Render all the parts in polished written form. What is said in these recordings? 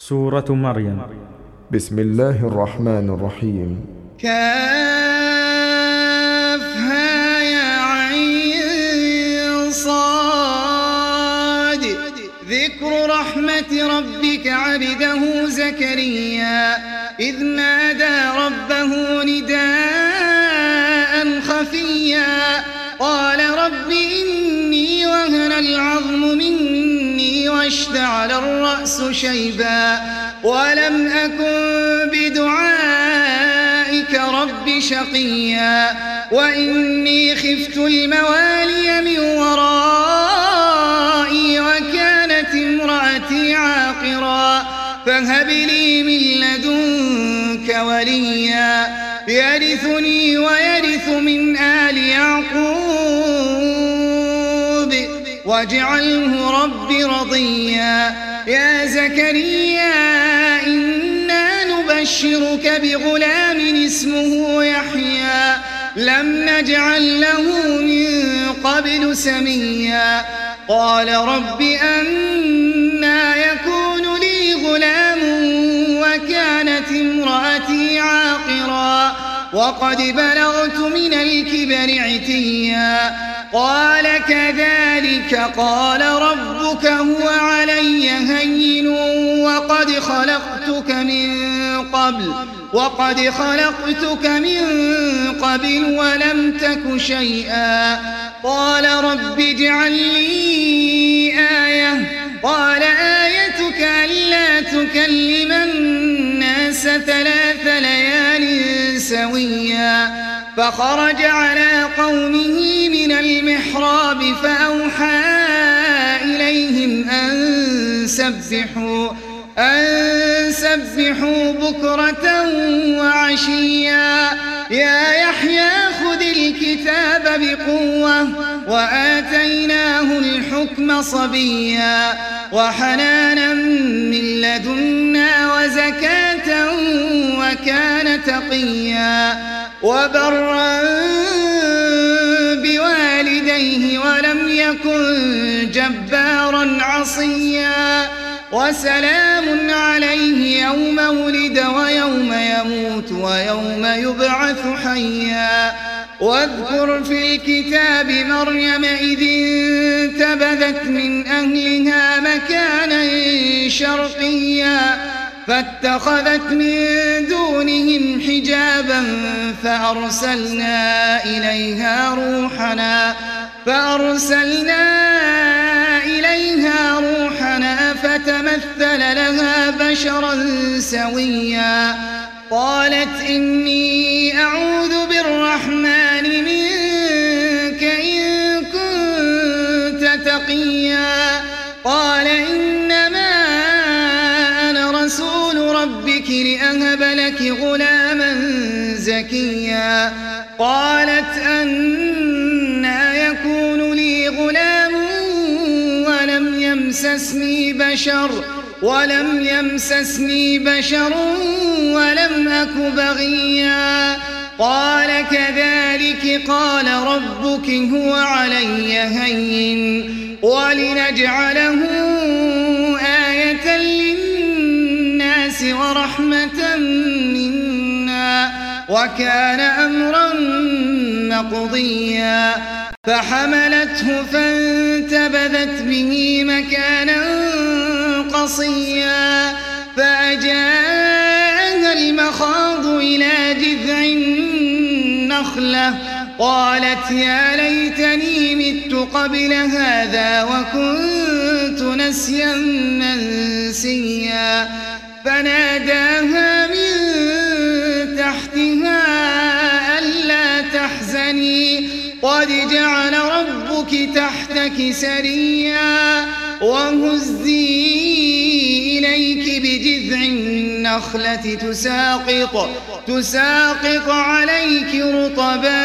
سورة مريم. بسم الله الرحمن الرحيم. كافها يا عين صاد. ذكر رحمة ربك عبده زكريا إذ نادى ربه نداء خفيا قال رب إني وهن العظم مني واشتعل الرأس شيبا ولم أكن بدعائك رب شقيا وإني خفت الموالي من ورائي وكانت امرأتي عاقرا فهب لي من لدنك وليا يرثني ويرث من آل يعقوب واجعله رب رضيا. يا زكريا إنا نبشرك بغلام اسمه يحيى لم نجعل له من قبل سميا قال رب أنى يكون لي غلام وكانت امرأتي عاقرا وقد بلغت من الكبر عتيا قال كذلك قال ربك هو علي هين وقد خلقتك من قبل ولم تك شيئا قال رب اجعل لي آية قال آيتك ألا تكلم الناس 3 ليال سويا فخرج على قومه من المحراب فأوحى إليهم أن سبحوا بكرة وعشيا يا يحيى خذ الكتاب بقوة وآتيناه الحكم صبيا وحنانا من لدنا وزكاة وكان تقيا وبرا بوالديه ولم يكن جبارا عصيا وسلام عليه يوم ولد ويوم يموت ويوم يبعث حيا. واذكر في الكتاب مريم إذ انتبذت من أهلها مكانا شرقيا فاتخذت من دونهم حجابا فأرسلنا إليها روحنا فتمثل لها بشرا سويا قالت إني أعوذ بالرحمن منك إن كنت تقيا قال إنما أنا رسول ربك لأهب لك غلاما زكيا قالت أنى يكون لي غلام ولم يمسسني بشر ولم أك بغيا قال كذلك قال ربك هو علي هين ولنجعله آية للناس ورحمة منا وكان أمرا مقضيا فحملته فانتبذت به مكانا قصيا فأجاءها المخاض إلى جذع النخلة قالت يا ليتني مت قبل هذا وكنت نسيا منسيا فناداها من تحتها ألا تحزني قد جعل ربك تحتك سريا وهزي إليك بجذع النخلة تساقط عليك رطبا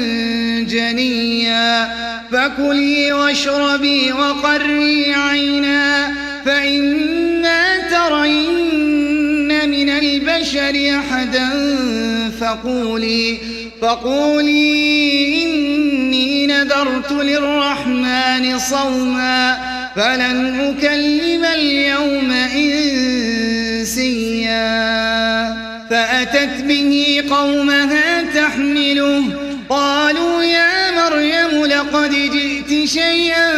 جنيا فكلي واشربي وقري عينا فإما ترين من البشر أحدا فقولي إني نذرت للرحمن صوما فلن أكلم اليوم إنسيا فأتت به قومها تحمله قالوا يا مريم لقد جئت شيئا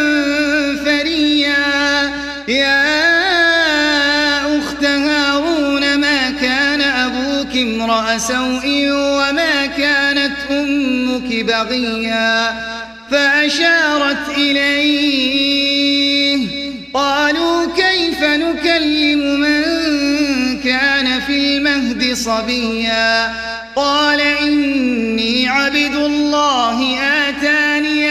فريا يا أخت هارون ما كان أبوك امرأ سوء وما كانت أمك بغيا فأشارت إليه قالوا كيف نكلم من كان في المهد صبيا قال إني عبد الله آتاني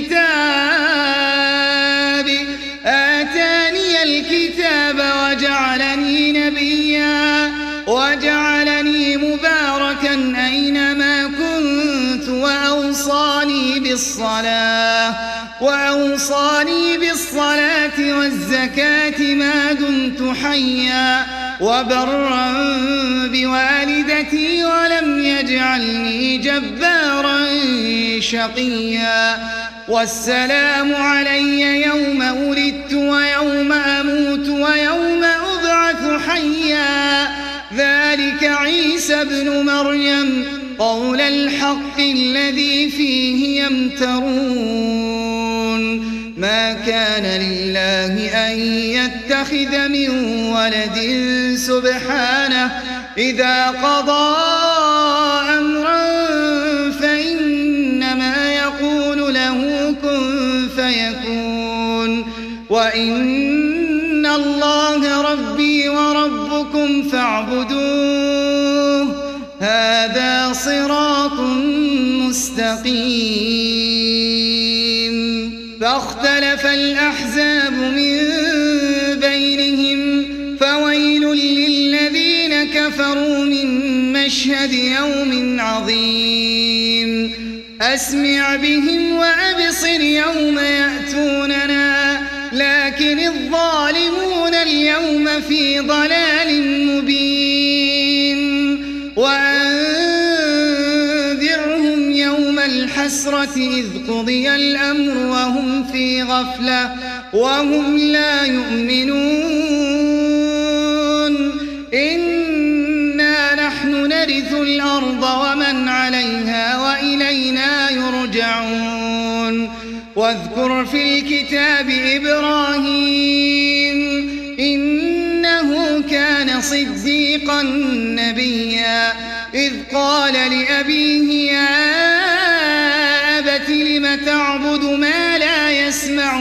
الكتاب وجعلني نبيا وجعلني مباركا أينما كنت وأوصاني بالصلاة والزكاة ما دمت حيا وبرا بوالدتي ولم يجعلني جبارا شقيا والسلام علي يوم ولدت ويوم أموت ويوم أبعث حيا ذلك عيسى ابن مريم قول الحق الذي فيه يمترون ما كان لله أن يتخذ من ولد سبحانه إذا قضى أمرا فإنما يقول له كن فيكون وإن الله ربي وربكم فاعبدوه هذا صراط مستقيم فاختلف الأحزاب من بينهم فويل للذين كفروا من مشهد يوم عظيم أسمع بهم وأبصر يوم يأتوننا لكن الظالمون اليوم في ضلال مبين وأنذرهم يوم الحسرة إذ قضي الأمر وهم في غفلة وهم لا يؤمنون إنا نحن نرث الأرض ومن عليها وإلينا يرجعون واذكر في الكتاب إبراهيم إنه كان صديقا نبيا إذ قال لأبيه يا أبت لم تعبد ما لا يسمع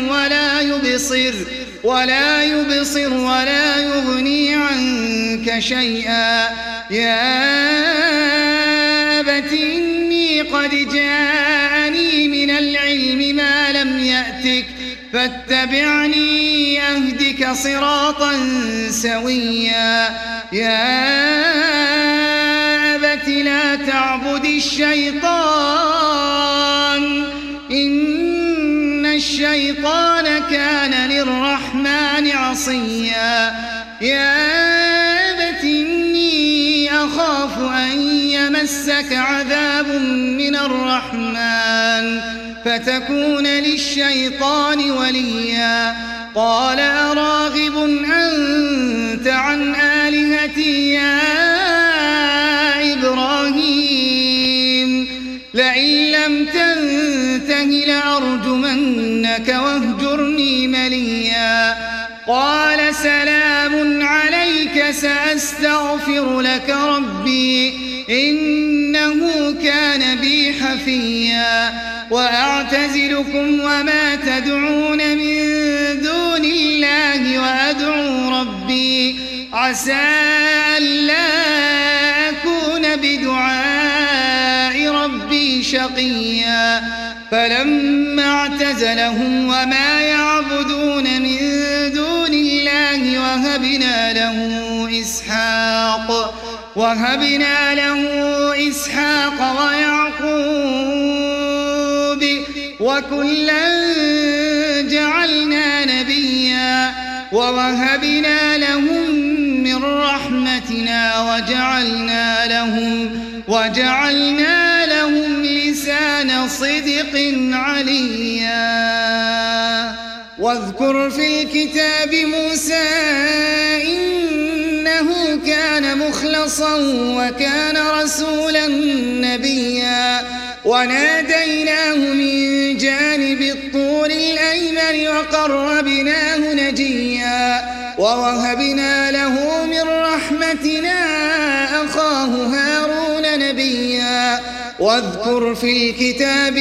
ولا يبصر ولا يغني عنك شيئا يا أبت إني قد جاءني من العلم ما لم يأتك فاتبعني أهدك صراطا سويا يا أبت لا تعبد الشيطان إن الشيطان كان للرحمن عصيا يا أبت إني أخاف أن يمسك عذاب من الرحمن فتكون للشيطان وليا قال أراغب أنت عن آلهتي يا إبراهيم لئن لم تنته لأرجمنك واهجرني مليا قال سلام عليك سأستغفر لك ربي إنه كان بي حفيا وأعتزلكم وما تدعون من دون الله وأدعو ربي عسى ألا أكون بدعاء ربي شقيا فلما اعتزلهم وما يعبدون من دون الله وهبنا له إسحاق ويعقوب وكلا جعلنا نبيا ووهبنا لهم من رحمتنا وجعلنا لهم لسان صدق عليا واذكر في الكتاب موسى إنه كان مخلصا وكان رسولا نبيا وناديناه من جانب الطور الأيمن وقربناه نجيا ووهبنا له من رحمتنا أخاه هارون نبيا واذكر في الكتاب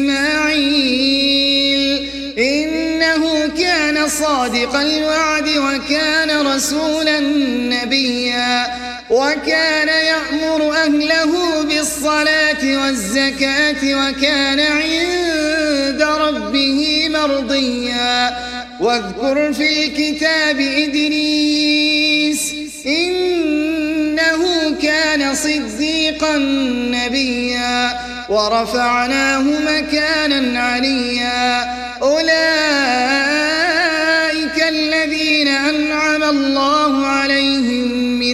إسماعيل إنه كان صادق الوعد وكان رسولا نبيا وكان يأمر أهله بالصلاة والزكاة وكان عند ربه مرضيا واذكر في الكتاب إدريس إنه كان صديقا نبيا ورفعناه مكانا عليا أولئك الذين أنعم الله عليهم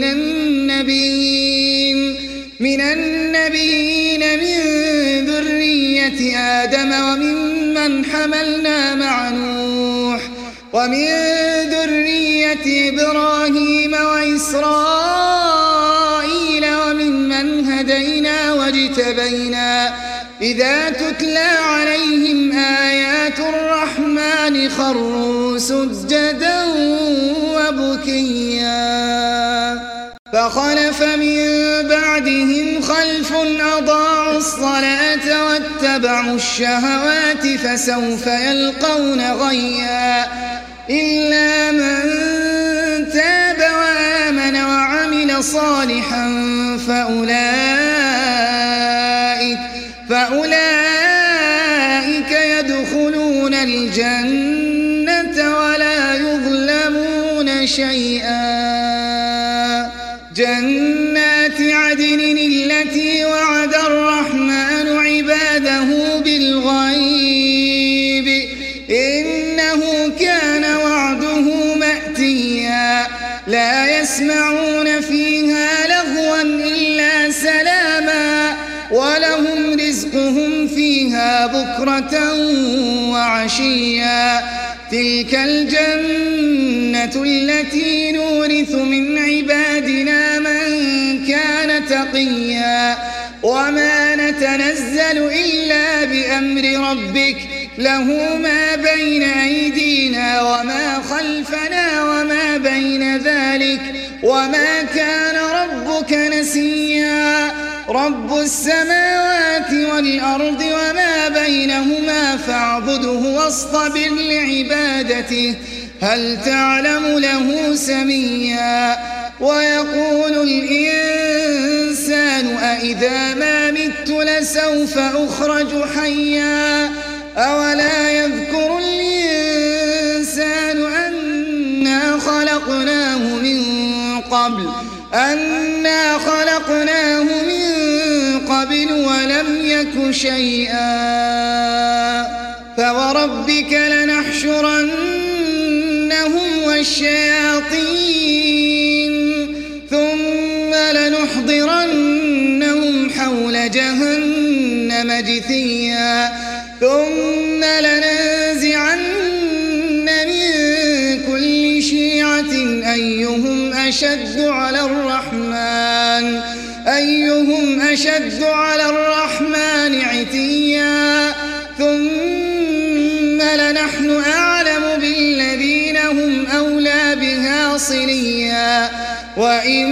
من النبيين من ذرية آدم وممن حملنا مع نوح ومن ذرية إبراهيم وإسرائيل وممن هدينا واجتبينا إذا تتلى عليهم آيات الرحمن خروا سجدا وبكيا فخلف من بعدهم خلف أضاعوا الصلاة واتبعوا الشهوات فسوف يلقون غيا إلا من تاب وآمن وعمل صالحا فأولئك يدخلون الجنة ولا يظلمون شيئا جنات عدن التي وعد الرحمن عباده بالغيب إنه كان وعده مأتيا لا يسمعون فيها لغوا إلا سلاما ولهم رزقهم فيها بكرة وعشيا تلك الجنة التي نورث من عبادنا من كان تقيا وما نتنزل إلا بأمر ربك له ما بين أيدينا وما خلفنا وما بين ذلك وما كان ربك نسيا رب السماوات والأرض وما بينهما فاعبده واصطبر لعبادته هل تعلم له سميا ويقول الإنسان أإذا ما مت لسوف أخرج حيا أولا يذكر الإنسان أنا خلقناه من قبل ولم يك شيئا فوربك لنحشرنهم والشياطين ثم لنحضرنهم حول جهنم جثيا ثم لننزعن من كل شيعة أيهم أشد على الرحمن عتيا ثم لنحن أعلم بالذين هم أولى بها صليا وإن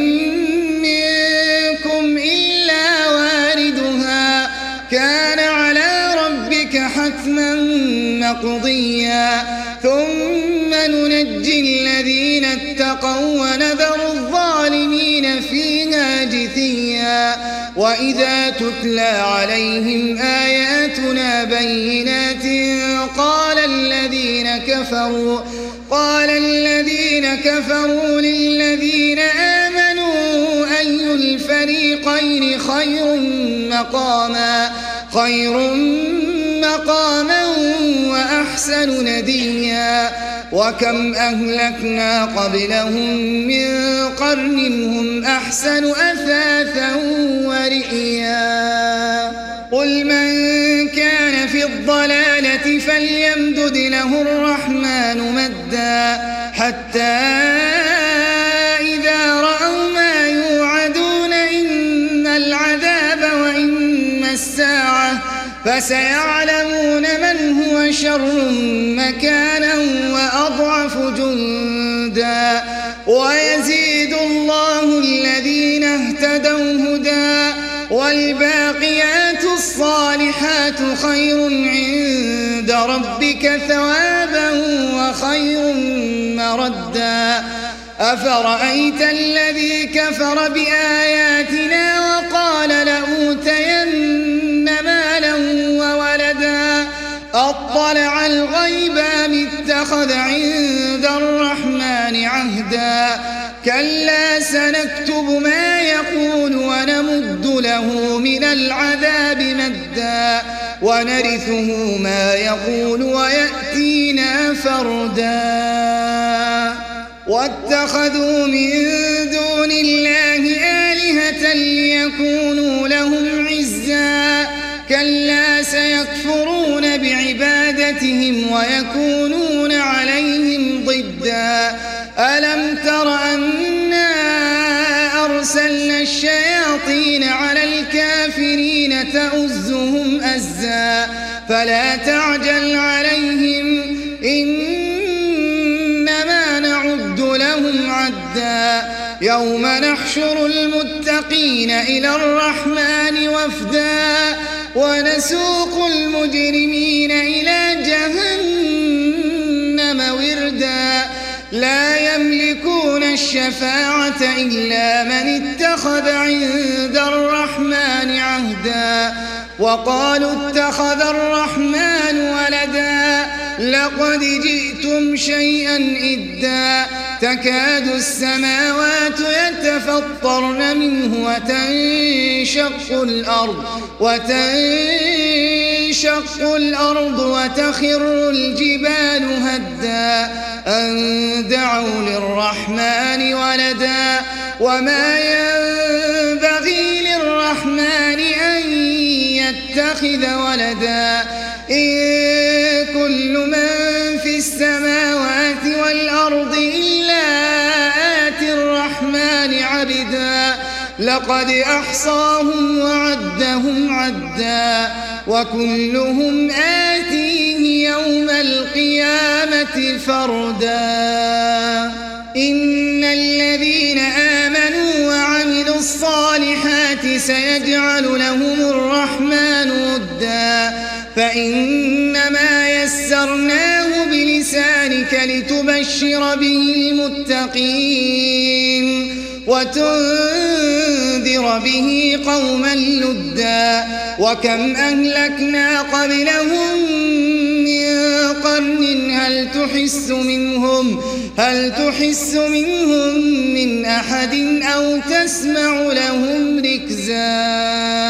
منكم إلا واردها كان على ربك حتما مقضيا ثم ننجي الذين اتقوا ونذر الظالمين فيها جثيا وإذا تتلى عليهم آياتنا بينات قال الذين كفروا للذين آمنوا أي الفريقين خير مقاما وأحسن نديا وكم أهلكنا قبلهم من قرن هم أحسن أثاثا ورئيا قل من كان في الضلالة فليمدد له الرحمن مدا حتى إذا رأوا ما فسيعلمون من هو شر مكانا وأضعف جندا ويزيد الله الذين اهتدوا هدى والباقيات الصالحات خير عند ربك ثوابا وخير مردا أفرأيت الذي كفر بآياتنا وقال لأوتين مالا وولدا أطلع الغيب أم اتخذ عند الرحمن عهدا كلا سنكتب ما يقول ونمد له من العذاب مدا ونرثه ما يقول ويأتينا فردا واتخذوا من دون الله آلهة ليكونوا لهم عزا كلا سيكفرون بعبادتهم ويكونون عليهم ضدا ألم تر أنا أرسلنا الشياطين على الكافرين تؤزهم أزا فلا تعجل عليهم إنما نعد لهم عدا يوم نحشر المتقين إلى الرحمن وفدا ونسوق المجرمين إلى جهنم وردا لا يملكون الشفاعة إلا من اتخذ عند الرحمن عهدا وقالوا اتخذ الرحمن ولدا لقد جئتم شيئا إدا تكاد السماوات يتفطرن منه وتنشق الأرض وتخر الجبال هدا أن دعوا للرحمن ولدا وما ينبغي للرحمن أن يتخذ ولدا إن كل من في السماوات والأرض إلا آتي الرحمن عبدا لقد أحصاهم وعدهم عدا وكلهم آتيه يوم القيامة فردا إن الذين آمنوا وعملوا الصالحات سيجعل لهم الرحمن ودا فإنما يسرناه بلسانك لتبشر به المتقين وتنذر به قوما لدا وكم أهلكنا قبلهم من قرن هل تحس منهم من أحد أو تسمع لهم ركزا